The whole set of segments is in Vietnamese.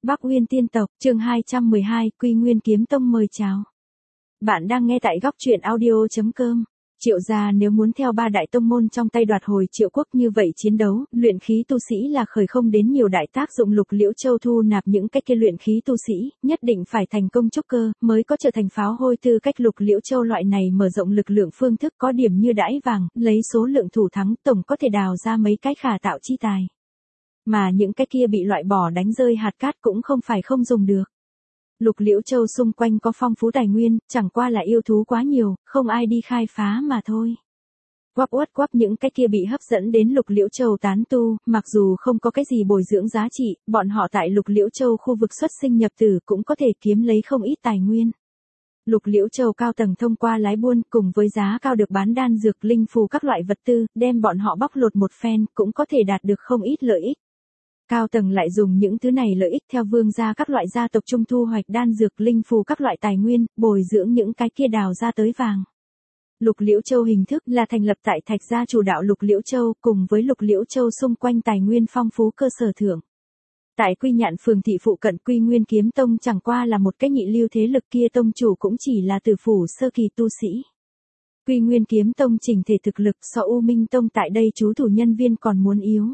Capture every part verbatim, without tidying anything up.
Bắc Uyên Tiên Tộc, chương hai trăm mười hai, Quy Nguyên Kiếm Tông mời chào. Bạn đang nghe tại góc truyện audio chấm com. Triệu gia nếu muốn theo ba đại tông môn trong tay đoạt hồi Triệu quốc như vậy chiến đấu, luyện khí tu sĩ là khởi không đến nhiều đại tác dụng. Lục Liễu Châu thu nạp những cái kia luyện khí tu sĩ, nhất định phải thành công trúc cơ, mới có trở thành pháo hôi. Tư cách Lục Liễu Châu loại này mở rộng lực lượng phương thức có điểm như đãi vàng, lấy số lượng thủ thắng tổng có thể đào ra mấy cái khả tạo chi tài. Mà những cái kia bị loại bỏ đánh rơi hạt cát cũng không phải không dùng được. Lục Liễu Châu xung quanh có phong phú tài nguyên, chẳng qua là yêu thú quá nhiều, không ai đi khai phá mà thôi. Quắp uất quắp những cái kia bị hấp dẫn đến Lục Liễu Châu tán tu, mặc dù không có cái gì bồi dưỡng giá trị, bọn họ tại Lục Liễu Châu khu vực xuất sinh nhập tử cũng có thể kiếm lấy không ít tài nguyên. Lục Liễu Châu cao tầng thông qua lái buôn cùng với giá cao được bán đan dược linh phù các loại vật tư, đem bọn họ bóc lột một phen cũng có thể đạt được không ít lợi ích. Cao tầng lại dùng những thứ này lợi ích theo vương gia các loại gia tộc trung thu hoạch đan dược linh phù các loại tài nguyên, bồi dưỡng những cái kia đào ra tới vàng. Lục Liễu Châu hình thức là thành lập tại Thạch gia chủ đạo Lục Liễu Châu cùng với Lục Liễu Châu xung quanh tài nguyên phong phú cơ sở thượng. Tại Quy Nhạn phường thị phụ cận Quy Nguyên Kiếm Tông chẳng qua là một cái nhị lưu thế lực, kia tông chủ cũng chỉ là tử phủ sơ kỳ tu sĩ. Quy Nguyên Kiếm Tông chỉnh thể thực lực so U Minh Tông tại đây trú thủ nhân viên còn muốn yếu.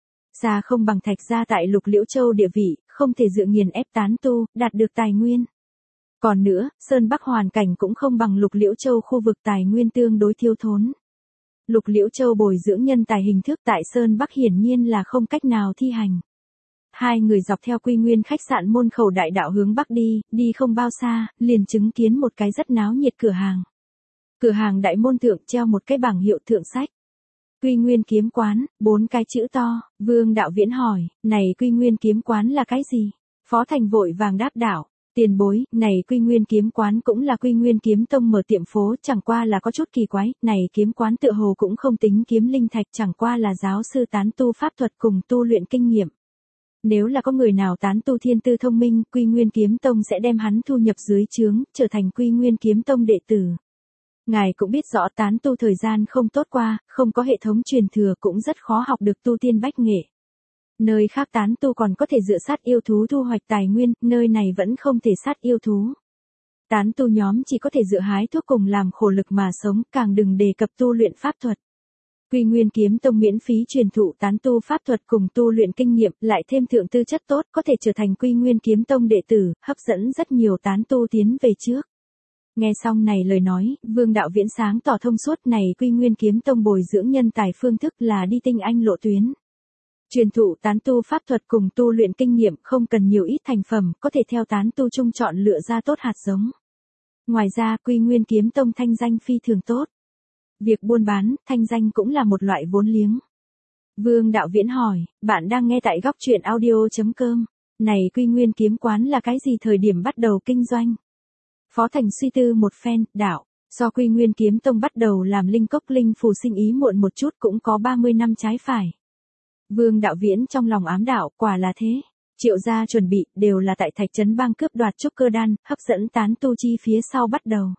Xa không bằng Thạch gia tại Lục Liễu Châu địa vị, không thể dựa nghiền ép tán tu, đạt được tài nguyên. Còn nữa, Sơn Bắc hoàn cảnh cũng không bằng Lục Liễu Châu khu vực tài nguyên tương đối thiếu thốn. Lục Liễu Châu bồi dưỡng nhân tài hình thức tại Sơn Bắc hiển nhiên là không cách nào thi hành. Hai người dọc theo Quy Nguyên khách sạn môn khẩu đại đạo hướng Bắc đi, đi không bao xa, liền chứng kiến một cái rất náo nhiệt cửa hàng. Cửa hàng đại môn thượng treo một cái bảng hiệu thượng sách. Quy Nguyên Kiếm Quán, bốn cái chữ to. Vương Đạo Viễn hỏi, này Quy Nguyên Kiếm Quán là cái gì? Phó Thành vội vàng đáp đảo, tiền bối, này Quy Nguyên Kiếm Quán cũng là Quy Nguyên Kiếm Tông mở tiệm phố, chẳng qua là có chút kỳ quái, này kiếm quán tựa hồ cũng không tính kiếm linh thạch, chẳng qua là giáo sư tán tu pháp thuật cùng tu luyện kinh nghiệm. Nếu là có người nào tán tu thiên tư thông minh, Quy Nguyên Kiếm Tông sẽ đem hắn thu nhập dưới trướng, trở thành Quy Nguyên Kiếm Tông đệ tử. Ngài cũng biết rõ tán tu thời gian không tốt qua, không có hệ thống truyền thừa cũng rất khó học được tu tiên bách nghệ. Nơi khác tán tu còn có thể dựa sát yêu thú thu hoạch tài nguyên, nơi này vẫn không thể sát yêu thú. Tán tu nhóm chỉ có thể dựa hái thuốc cùng làm khổ lực mà sống, càng đừng đề cập tu luyện pháp thuật. Quy Nguyên Kiếm Tông miễn phí truyền thụ tán tu pháp thuật cùng tu luyện kinh nghiệm, lại thêm thượng tư chất tốt, có thể trở thành Quy Nguyên Kiếm Tông đệ tử, hấp dẫn rất nhiều tán tu tiến về trước. Nghe xong này lời nói, Vương Đạo Viễn sáng tỏ thông suốt, này Quy Nguyên Kiếm Tông bồi dưỡng nhân tài phương thức là đi tinh anh lộ tuyến. Truyền thụ tán tu pháp thuật cùng tu luyện kinh nghiệm, không cần nhiều ít thành phẩm, có thể theo tán tu chung chọn lựa ra tốt hạt giống. Ngoài ra, Quy Nguyên Kiếm Tông thanh danh phi thường tốt. Việc buôn bán, thanh danh cũng là một loại vốn liếng. Vương Đạo Viễn hỏi, bạn đang nghe tại góc truyện audio chấm com. Này Quy Nguyên Kiếm Quán là cái gì, thời điểm bắt đầu kinh doanh? Phó Thành suy tư một phen, đạo, do Quy Nguyên Kiếm Tông bắt đầu làm linh cốc linh phù sinh ý muộn một chút cũng có ba mươi năm trái phải. Vương Đạo Viễn trong lòng ám đạo, quả là thế. Triệu gia chuẩn bị, đều là tại Thạch Trấn Bang cướp đoạt trúc cơ đan, hấp dẫn tán tu chi phía sau bắt đầu.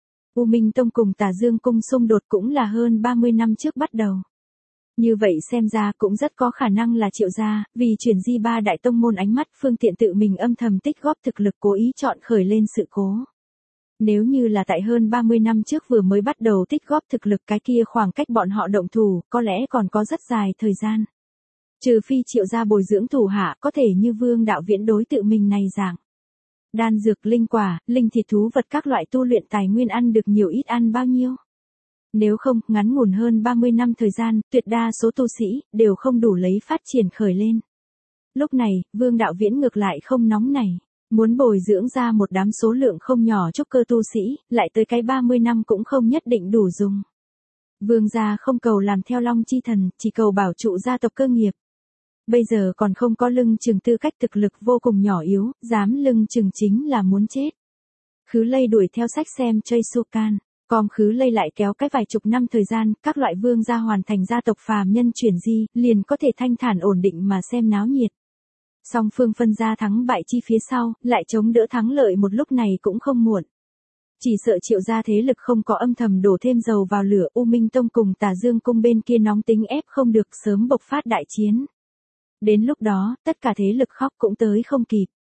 U Minh Tông cùng Tà Dương Cung xung đột cũng là hơn ba mươi năm trước bắt đầu. Như vậy xem ra cũng rất có khả năng là Triệu gia, vì chuyển di ba đại tông môn ánh mắt, phương tiện tự mình âm thầm tích góp thực lực, cố ý chọn khởi lên sự cố. Nếu như là tại hơn ba mươi năm trước vừa mới bắt đầu tích góp thực lực, cái kia khoảng cách bọn họ động thủ, có lẽ còn có rất dài thời gian. Trừ phi Triệu gia bồi dưỡng thủ hạ, có thể như Vương Đạo Viễn đối tự mình này dạng. Đan dược, linh quả, linh thịt thú vật các loại tu luyện tài nguyên ăn được nhiều ít ăn bao nhiêu. Nếu không, ngắn ngủn hơn ba mươi năm thời gian, tuyệt đa số tu sĩ, đều không đủ lấy phát triển khởi lên. Lúc này, Vương Đạo Viễn ngược lại không nóng nảy. Muốn bồi dưỡng ra một đám số lượng không nhỏ trúc cơ tu sĩ, lại tới cái ba mươi năm cũng không nhất định đủ dùng. Vương gia không cầu làm theo Long Chi Thần, chỉ cầu bảo trụ gia tộc cơ nghiệp. Bây giờ còn không có lưng chừng, tư cách thực lực vô cùng nhỏ yếu, dám lưng chừng chính là muốn chết. Khứ Lây đuổi theo sách xem Chaysukan, com Khứ Lây lại kéo cái vài chục năm thời gian, các loại vương gia hoàn thành gia tộc phàm nhân chuyển di, liền có thể thanh thản ổn định mà xem náo nhiệt. Song phương phân ra thắng bại chi phía sau, lại chống đỡ thắng lợi một lúc này cũng không muộn. Chỉ sợ Triệu gia thế lực không có âm thầm đổ thêm dầu vào lửa, U Minh Tông cùng Tà Dương Cung bên kia nóng tính ép không được, sớm bộc phát đại chiến. Đến lúc đó, tất cả thế lực khóc cũng tới không kịp.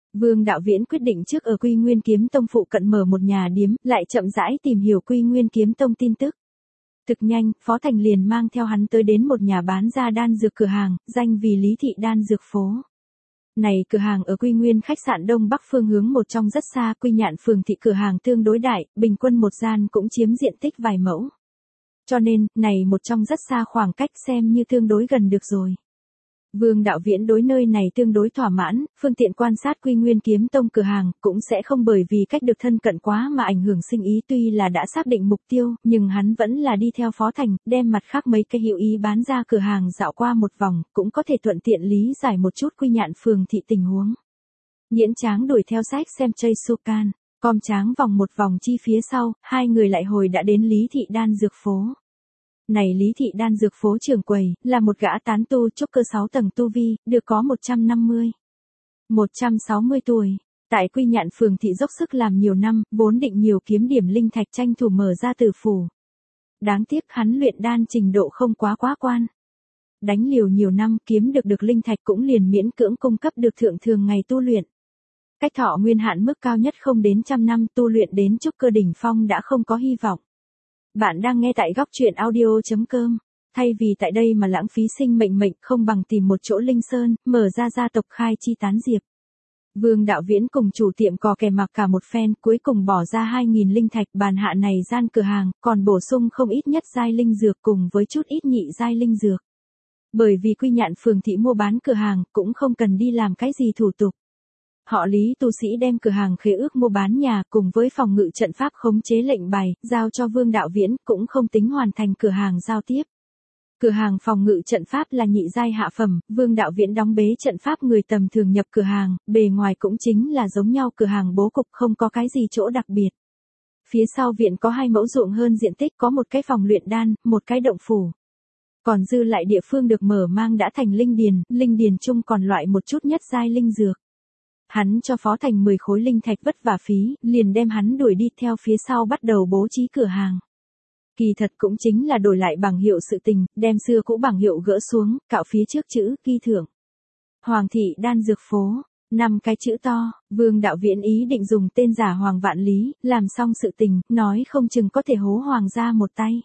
Vương Đạo Viễn quyết định trước ở Quy Nguyên Kiếm Tông phụ cận mở một nhà điếm, lại chậm rãi tìm hiểu Quy Nguyên Kiếm Tông tin tức. Thực nhanh, Phó Thành liền mang theo hắn tới đến một nhà bán ra đan dược cửa hàng, danh vì Lý Thị Đan Dược Phố. Này cửa hàng ở Quy Nguyên khách sạn Đông Bắc phương hướng một trong rất xa, Quy Nhạn phường thị cửa hàng tương đối đại, bình quân một gian cũng chiếm diện tích vài mẫu. Cho nên, này một trong rất xa khoảng cách xem như tương đối gần được rồi. Vương Đạo Viễn đối nơi này tương đối thỏa mãn, phương tiện quan sát Quy Nguyên Kiếm Tông cửa hàng, cũng sẽ không bởi vì cách được thân cận quá mà ảnh hưởng sinh ý. Tuy là đã xác định mục tiêu, nhưng hắn vẫn là đi theo Phó Thành, đem mặt khác mấy cái hữu ý bán ra cửa hàng dạo qua một vòng, cũng có thể thuận tiện lý giải một chút Quy Nhạn phường thị tình huống. Nhiễn Tráng đuổi theo sách xem Chây Sukan, Com Tráng vòng một vòng chi phía sau, hai người lại hồi đã đến Lý Thị Đan Dược Phố. Này Lý Thị Đan Dược Phố trưởng quầy, là một gã tán tu trúc cơ sáu tầng tu vi, được có một trăm năm mươi, một trăm sáu mươi tuổi. Tại Quy Nhạn phường thị dốc sức làm nhiều năm, vốn định nhiều kiếm điểm linh thạch tranh thủ mở ra tử phủ. Đáng tiếc hắn luyện đan trình độ không quá quá quan. Đánh liều nhiều năm kiếm được được linh thạch cũng liền miễn cưỡng cung cấp được thượng thường ngày tu luyện. Cách thọ nguyên hạn mức cao nhất không đến trăm năm tu luyện đến trúc cơ đỉnh phong đã không có hy vọng. Bạn đang nghe tại góc truyện audio.com. Thay vì tại đây mà lãng phí sinh mệnh mệnh không bằng tìm một chỗ linh sơn, mở ra gia tộc khai chi tán diệp. Vương Đạo Viễn cùng chủ tiệm cò kè mặc cả một phen, cuối cùng bỏ ra hai nghìn linh thạch bàn hạ này gian cửa hàng, còn bổ sung không ít nhất giai linh dược cùng với chút ít nhị giai linh dược. Bởi vì Quy Nhạn phường thị mua bán cửa hàng, cũng không cần đi làm cái gì thủ tục. Họ Lý tu sĩ đem cửa hàng khế ước mua bán nhà cùng với phòng ngự trận pháp khống chế lệnh bài, giao cho Vương Đạo Viễn, cũng không tính hoàn thành cửa hàng giao tiếp. Cửa hàng phòng ngự trận pháp là nhị giai hạ phẩm, Vương Đạo Viễn đóng bế trận pháp người tầm thường nhập cửa hàng, bề ngoài cũng chính là giống nhau cửa hàng bố cục, không có cái gì chỗ đặc biệt. Phía sau viện có hai mẫu ruộng hơn diện tích, có một cái phòng luyện đan, một cái động phủ. Còn dư lại địa phương được mở mang đã thành linh điền, linh điền chung còn loại một chút nhất giai linh dược. Hắn cho Phó Thành mười khối linh thạch vất vả phí, liền đem hắn đuổi đi theo phía sau bắt đầu bố trí cửa hàng. Kỳ thật cũng chính là đổi lại bảng hiệu sự tình, đem xưa cũ bảng hiệu gỡ xuống, cạo phía trước chữ ghi thưởng. Hoàng Thị Đan Dược Phố, năm cái chữ to, Vương Đạo Viễn ý định dùng tên giả Hoàng Vạn Lý, làm xong sự tình, nói không chừng có thể hố Hoàng gia một tay.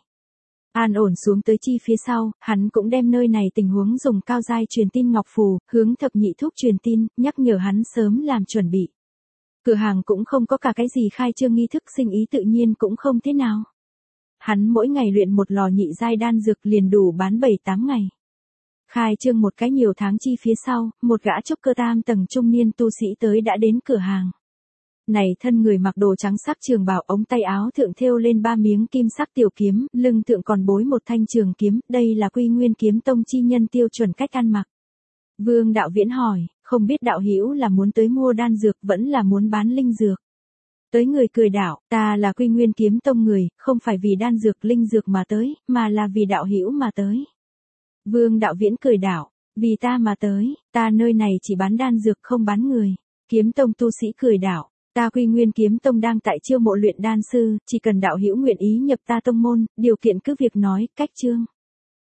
An ổn xuống tới chi phía sau, hắn cũng đem nơi này tình huống dùng cao giai truyền tin ngọc phù, hướng thập nhị thúc truyền tin, nhắc nhở hắn sớm làm chuẩn bị. Cửa hàng cũng không có cả cái gì khai trương nghi thức, sinh ý tự nhiên cũng không thế nào. Hắn mỗi ngày luyện một lò nhị giai đan dược liền đủ bán bảy tám ngày. Khai trương một cái nhiều tháng chi phía sau, một gã trúc cơ tam tầng trung niên tu sĩ tới đã đến cửa hàng. Này thân người mặc đồ trắng sắc trường bào, ống tay áo thượng thêu lên ba miếng kim sắc tiểu kiếm, lưng thượng còn bối một thanh trường kiếm, đây là Quy Nguyên Kiếm Tông chi nhân tiêu chuẩn cách ăn mặc. Vương Đạo Viễn hỏi, không biết đạo hữu là muốn tới mua đan dược vẫn là muốn bán linh dược. Tới người cười đạo, ta là Quy Nguyên Kiếm Tông người, không phải vì đan dược linh dược mà tới, mà là vì đạo hữu mà tới. Vương Đạo Viễn cười đạo, vì ta mà tới, ta nơi này chỉ bán đan dược không bán người. Kiếm Tông tu sĩ cười đạo, ta Quy Nguyên Kiếm Tông đang tại chiêu mộ luyện đan sư, chỉ cần đạo hữu nguyện ý nhập ta tông môn, điều kiện cứ việc nói, cách chương.